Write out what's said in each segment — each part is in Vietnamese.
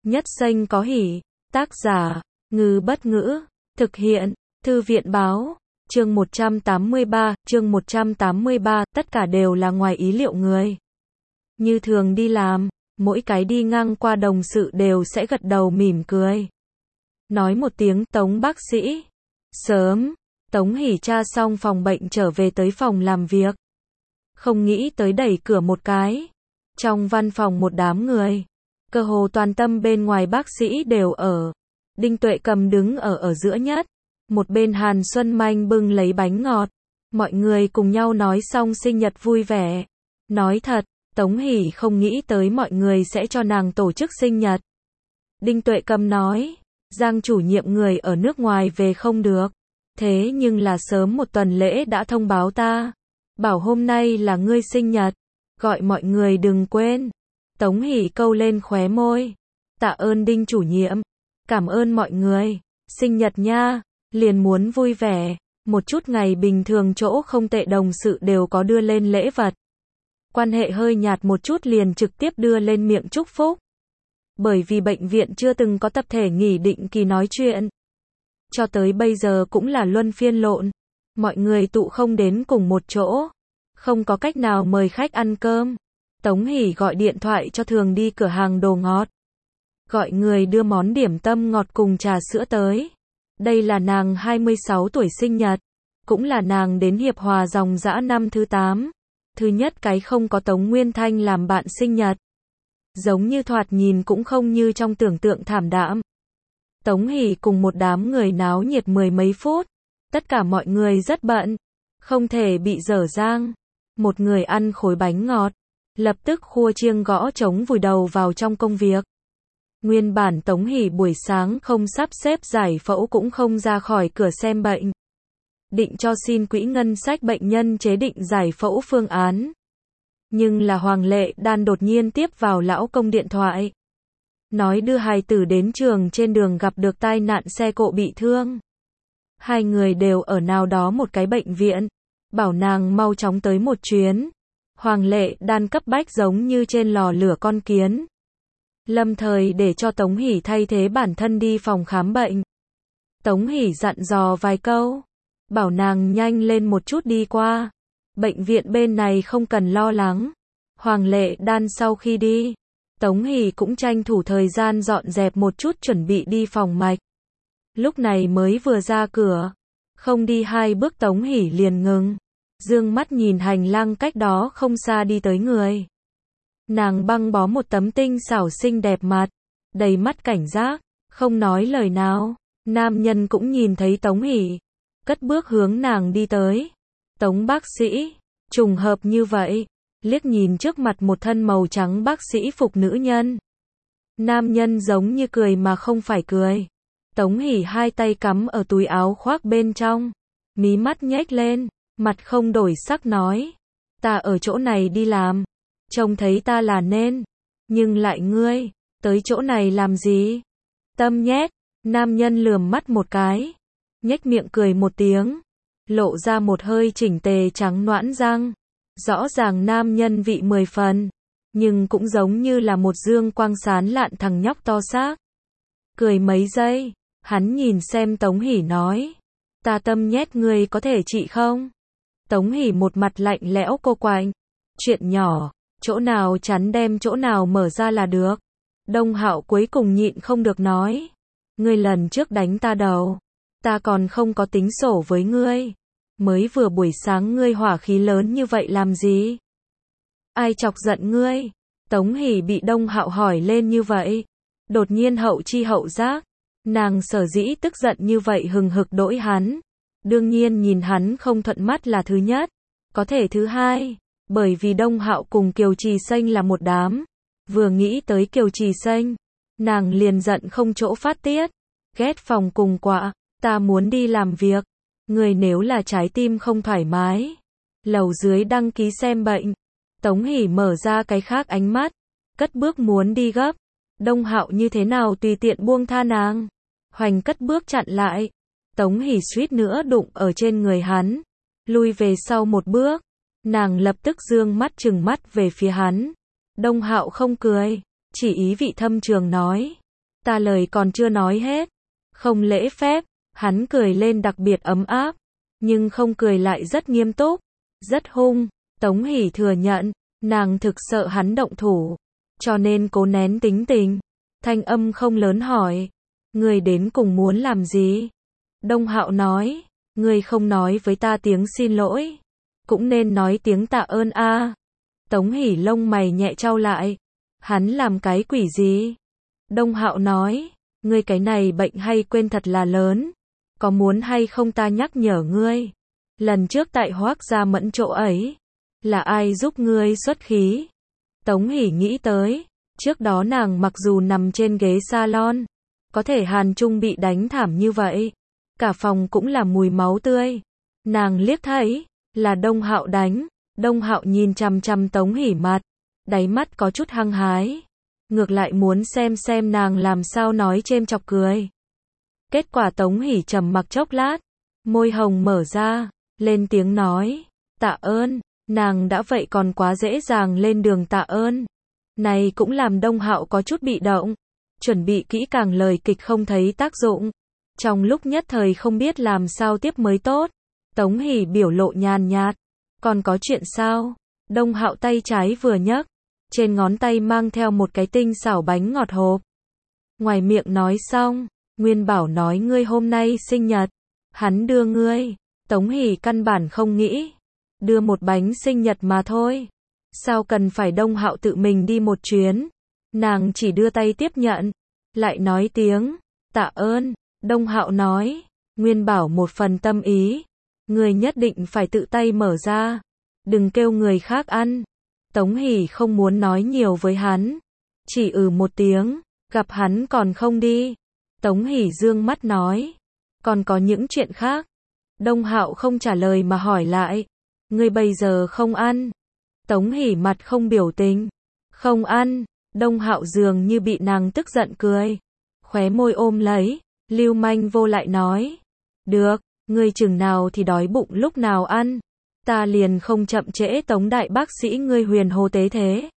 Nhất xanh có hỉ. Tác giả, Ngư Bất Ngữ. Thực hiện, Thư viện Báo. Chương 183, tất cả đều là ngoài ý liệu người. Như thường đi làm, mỗi cái đi ngang qua đồng sự đều sẽ gật đầu mỉm cười. Nói một tiếng Tống bác sĩ. Sớm, Tống Hỷ tra xong phòng bệnh trở về tới phòng làm việc. Không nghĩ tới đẩy cửa một cái. Trong văn phòng một đám người. Cơ hồ toàn tâm bên ngoài bác sĩ đều ở. Đinh Tuệ Cầm đứng ở giữa nhất. Một bên Hàn Xuân Manh bưng lấy bánh ngọt. Mọi người cùng nhau nói xong sinh nhật vui vẻ. Nói thật, Tống Hỷ không nghĩ tới mọi người sẽ cho nàng tổ chức sinh nhật. Đinh Tuệ Cầm nói, Giang chủ nhiệm người ở nước ngoài về không được. Thế nhưng là sớm một tuần lễ đã thông báo ta. Bảo hôm nay là ngươi sinh nhật. Gọi mọi người đừng quên. Tống Hỷ câu lên khóe môi. Tạ ơn Đinh chủ nhiệm. Cảm ơn mọi người. Sinh nhật nha. Liền muốn vui vẻ. Một chút ngày bình thường chỗ không tệ đồng sự đều có đưa lên lễ vật. Quan hệ hơi nhạt một chút liền trực tiếp đưa lên miệng chúc phúc. Bởi vì bệnh viện chưa từng có tập thể nghỉ định kỳ nói chuyện. Cho tới bây giờ cũng là luân phiên lộn. Mọi người tụ không đến cùng một chỗ. Không có cách nào mời khách ăn cơm. Tống Hỷ gọi điện thoại cho thường đi cửa hàng đồ ngọt. Gọi người đưa món điểm tâm ngọt cùng trà sữa tới. Đây là nàng 26 tuổi sinh nhật. Cũng là nàng đến Hiệp Hòa dòng dã năm thứ 8. Thứ nhất cái không có Tống Nguyên Thanh làm bạn sinh nhật. Giống như thoạt nhìn cũng không như trong tưởng tượng thảm đạm. Tống Hỷ cùng một đám người náo nhiệt mười mấy phút. Tất cả mọi người rất bận. Không thể bị dở dang. Một người ăn khối bánh ngọt. Lập tức khua chiêng gõ trống vùi đầu vào trong công việc. Nguyên bản Tống Hỷ buổi sáng không sắp xếp giải phẫu cũng không ra khỏi cửa xem bệnh. Định cho xin quỹ ngân sách bệnh nhân chế định giải phẫu phương án. Nhưng là Hoàng Lệ Đan đột nhiên tiếp vào lão công điện thoại. Nói đưa hài tử đến trường trên đường gặp được tai nạn xe cộ bị thương. Hai người đều ở nào đó một cái bệnh viện. Bảo nàng mau chóng tới một chuyến. Hoàng Lệ Đan cấp bách giống như trên lò lửa con kiến. Lâm thời để cho Tống Hỷ thay thế bản thân đi phòng khám bệnh. Tống Hỷ dặn dò vài câu. Bảo nàng nhanh lên một chút đi qua. Bệnh viện bên này không cần lo lắng. Hoàng Lệ Đan sau khi đi. Tống Hỷ cũng tranh thủ thời gian dọn dẹp một chút chuẩn bị đi phòng mạch. Lúc này mới vừa ra cửa. Không đi 2 bước Tống Hỷ liền ngừng. Dương mắt nhìn hành lang cách đó không xa đi tới người. Nàng băng bó một tấm tinh xảo xinh đẹp mặt. Đầy mắt cảnh giác. Không nói lời nào. Nam nhân cũng nhìn thấy Tống Hỷ. Cất bước hướng nàng đi tới. Tống bác sĩ. Trùng hợp như vậy. Liếc nhìn trước mặt một thân màu trắng bác sĩ phục nữ nhân. Nam nhân giống như cười mà không phải cười. Tống Hỷ hai tay cắm ở túi áo khoác bên trong. Mí mắt nhếch lên. Mặt không đổi sắc nói. Ta ở chỗ này đi làm. Trông thấy ta là nên. Nhưng lại ngươi. Tới chỗ này làm gì? Tâm nhét. Nam nhân lườm mắt một cái. Nhếch miệng cười một tiếng. Lộ ra một hơi chỉnh tề trắng nõn răng. Rõ ràng nam nhân vị 10 phần. Nhưng cũng giống như là một dương quang sán lạn thằng nhóc to xác. Cười mấy giây. Hắn nhìn xem Tống Hỷ nói. Ta tâm nhét ngươi có thể trị không? Tống Hỷ một mặt lạnh lẽo cô quạnh. Chuyện nhỏ. Chỗ nào chắn đem chỗ nào mở ra là được. Đông Hạo cuối cùng nhịn không được nói. Ngươi lần trước đánh ta đầu. Ta còn không có tính sổ với ngươi. Mới vừa buổi sáng ngươi hỏa khí lớn như vậy làm gì? Ai chọc giận ngươi? Tống Hỷ bị Đông Hạo hỏi lên như vậy. Đột nhiên hậu chi hậu giác. Nàng sở dĩ tức giận như vậy hừng hực đỗi hắn. Đương nhiên nhìn hắn không thuận mắt là thứ nhất. Có thể thứ hai. Bởi vì Đông Hạo cùng Kiều Trì Xanh là một đám. Vừa nghĩ tới Kiều Trì Xanh. Nàng liền giận không chỗ phát tiết. Ghét phòng cùng quạ. Ta muốn đi làm việc. Người nếu là trái tim không thoải mái. Lầu dưới đăng ký xem bệnh. Tống Hỷ mở ra cái khác ánh mắt. Cất bước muốn đi gấp. Đông Hạo như thế nào tùy tiện buông tha nàng. Hoành cất bước chặn lại. Tống Hỷ suýt nữa đụng ở trên người hắn. Lui về sau một bước. Nàng lập tức dương mắt trừng mắt về phía hắn. Đông Hạo không cười. Chỉ ý vị thâm trường nói. Ta lời còn chưa nói hết. Không lễ phép, hắn cười lên đặc biệt ấm áp, nhưng không cười lại rất nghiêm túc, rất hung. Tống Hỷ thừa nhận, nàng thực sợ hắn động thủ, cho nên cố nén tính tình. Thanh âm không lớn hỏi, người đến cùng muốn làm gì? Đông Hạo nói, người không nói với ta tiếng xin lỗi, cũng nên nói tiếng tạ ơn a. Tống Hỷ lông mày nhẹ chau lại, hắn làm cái quỷ gì? Đông Hạo nói, ngươi cái này bệnh hay quên thật là lớn, có muốn hay không ta nhắc nhở ngươi, lần trước tại Hoác Gia Mẫn chỗ ấy, là ai giúp ngươi xuất khí? Tống Hỷ nghĩ tới, trước đó nàng mặc dù nằm trên ghế salon, có thể Hàn Trung bị đánh thảm như vậy, cả phòng cũng là mùi máu tươi. Nàng liếc thấy, là Đông Hạo đánh. Đông Hạo nhìn chằm chằm Tống Hỷ mặt, đáy mắt có chút hăng hái, ngược lại muốn xem nàng làm sao nói chêm chọc cười. Kết quả Tống Hỷ trầm mặc chốc lát, môi hồng mở ra, lên tiếng nói, tạ ơn. Nàng đã vậy còn quá dễ dàng lên đường tạ ơn. Này cũng làm Đông Hạo có chút bị động, chuẩn bị kỹ càng lời kịch không thấy tác dụng. Trong lúc nhất thời không biết làm sao tiếp mới tốt, Tống Hỷ biểu lộ nhàn nhạt, còn có chuyện sao? Đông Hạo tay trái vừa nhấc, trên ngón tay mang theo một cái tinh xảo bánh ngọt hộp. Ngoài miệng nói xong, Nguyên Bảo nói ngươi hôm nay sinh nhật, hắn đưa ngươi. Tống Hỷ căn bản không nghĩ, đưa một bánh sinh nhật mà thôi. Sao cần phải Đông Hạo tự mình đi một chuyến? Nàng chỉ đưa tay tiếp nhận, lại nói tiếng tạ ơn. Đông Hạo nói, Nguyên Bảo một phần tâm ý, ngươi nhất định phải tự tay mở ra, đừng kêu người khác ăn. Tống Hỷ không muốn nói nhiều với hắn, chỉ một tiếng, gặp hắn còn không đi. Tống Hỷ dương mắt nói, còn có những chuyện khác. Đông Hạo không trả lời mà hỏi lại, ngươi bây giờ không ăn? Tống Hỷ mặt không biểu tình, không ăn. Đông Hạo dường như bị nàng tức giận cười, khóe môi ôm lấy, lưu manh vô lại nói, được, ngươi chừng nào thì đói bụng lúc nào ăn, ta liền không chậm trễ Tống đại bác sĩ ngươi huyền hồ tế thế.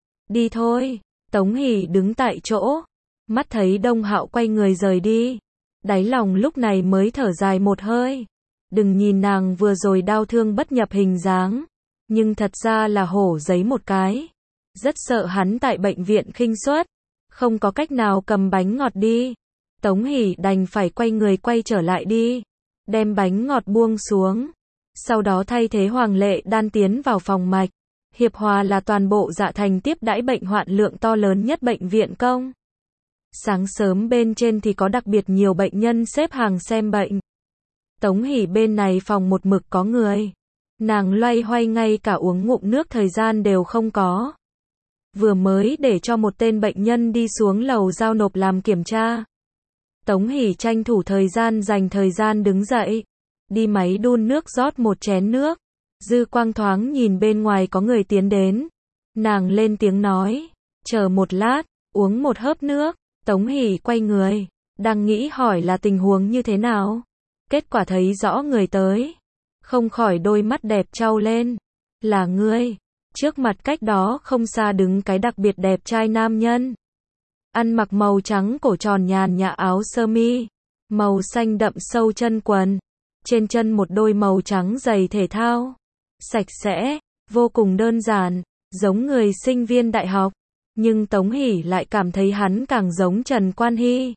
Đi thôi. Tống Hỷ đứng tại chỗ, mắt thấy Đông Hạo quay người rời đi, đáy lòng lúc này mới thở dài một hơi. Đừng nhìn nàng vừa rồi đau thương bất nhập hình dáng, nhưng thật ra là hổ giấy một cái. Rất sợ hắn tại bệnh viện khinh suất, không có cách nào cầm bánh ngọt đi. Tống Hỷ đành phải quay người quay trở lại đi, đem bánh ngọt buông xuống. Sau đó thay thế Hoàng Lệ Đan tiến vào phòng mạch. Hiệp Hòa là toàn bộ Dạ Thành tiếp đãi bệnh hoạn lượng to lớn nhất bệnh viện công. Sáng sớm bên trên thì có đặc biệt nhiều bệnh nhân xếp hàng xem bệnh. Tống Hỷ bên này phòng một mực có người. Nàng loay hoay ngay cả uống ngụm nước thời gian đều không có. Vừa mới để cho một tên bệnh nhân đi xuống lầu giao nộp làm kiểm tra. Tống Hỷ tranh thủ thời gian dành thời gian đứng dậy, đi máy đun nước rót một chén nước. Dư quang thoáng nhìn bên ngoài có người tiến đến. Nàng lên tiếng nói, chờ một lát, uống một hớp nước. Tống Hỷ quay người, đang nghĩ hỏi là tình huống như thế nào. Kết quả thấy rõ người tới, không khỏi đôi mắt đẹp trao lên. Là ngươi. Trước mặt cách đó không xa đứng cái đặc biệt đẹp trai nam nhân. Ăn mặc màu trắng cổ tròn nhàn nhã áo sơ mi, màu xanh đậm sâu chân quần. Trên chân một đôi màu trắng giày thể thao. Sạch sẽ, vô cùng đơn giản, giống người sinh viên đại học. Nhưng Tống Hỷ lại cảm thấy hắn càng giống Trần Quan Hy.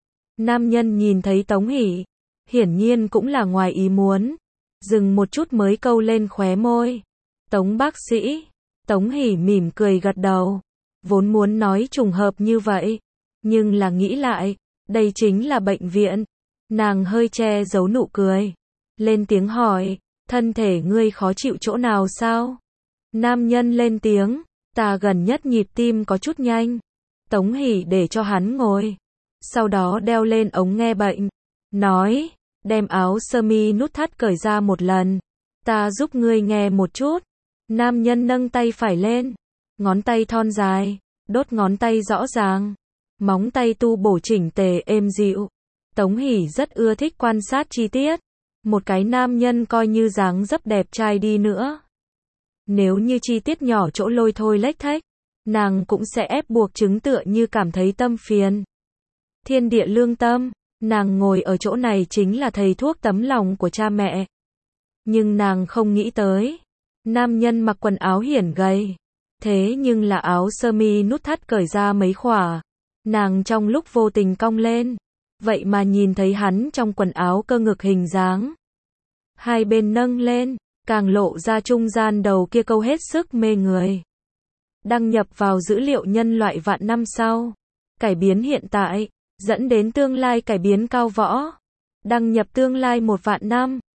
Nam nhân nhìn thấy Tống Hỷ, hiển nhiên cũng là ngoài ý muốn. Dừng một chút mới câu lên khóe môi. Tống bác sĩ. Tống Hỷ mỉm cười gật đầu. Vốn muốn nói trùng hợp như vậy, nhưng là nghĩ lại, đây chính là bệnh viện. Nàng hơi che giấu nụ cười, lên tiếng hỏi, thân thể ngươi khó chịu chỗ nào sao? Nam nhân lên tiếng, ta gần nhất nhịp tim có chút nhanh. Tống Hỷ để cho hắn ngồi, sau đó đeo lên ống nghe bệnh, nói, đem áo sơ mi nút thắt cởi ra một lần, ta giúp ngươi nghe một chút. Nam nhân nâng tay phải lên, ngón tay thon dài, đốt ngón tay rõ ràng, móng tay tu bổ chỉnh tề êm dịu. Tống Hỷ rất ưa thích quan sát chi tiết. Một cái nam nhân coi như dáng dấp đẹp trai đi nữa, nếu như chi tiết nhỏ chỗ lôi thôi lếch thếch, nàng cũng sẽ ép buộc chứng tựa như cảm thấy tâm phiền. Thiên địa lương tâm, nàng ngồi ở chỗ này chính là thầy thuốc tấm lòng của cha mẹ. Nhưng nàng không nghĩ tới, nam nhân mặc quần áo hiển gầy, thế nhưng là áo sơ mi nút thắt cởi ra mấy khỏa, nàng trong lúc vô tình cong lên, vậy mà nhìn thấy hắn trong quần áo cơ ngực hình dáng. Hai bên nâng lên, càng lộ ra trung gian đầu kia câu hết sức mê người. Đăng nhập vào dữ liệu nhân loại vạn năm sau, cải biến hiện tại, dẫn đến tương lai cải biến cao võ. Đăng nhập tương lai 1 vạn năm.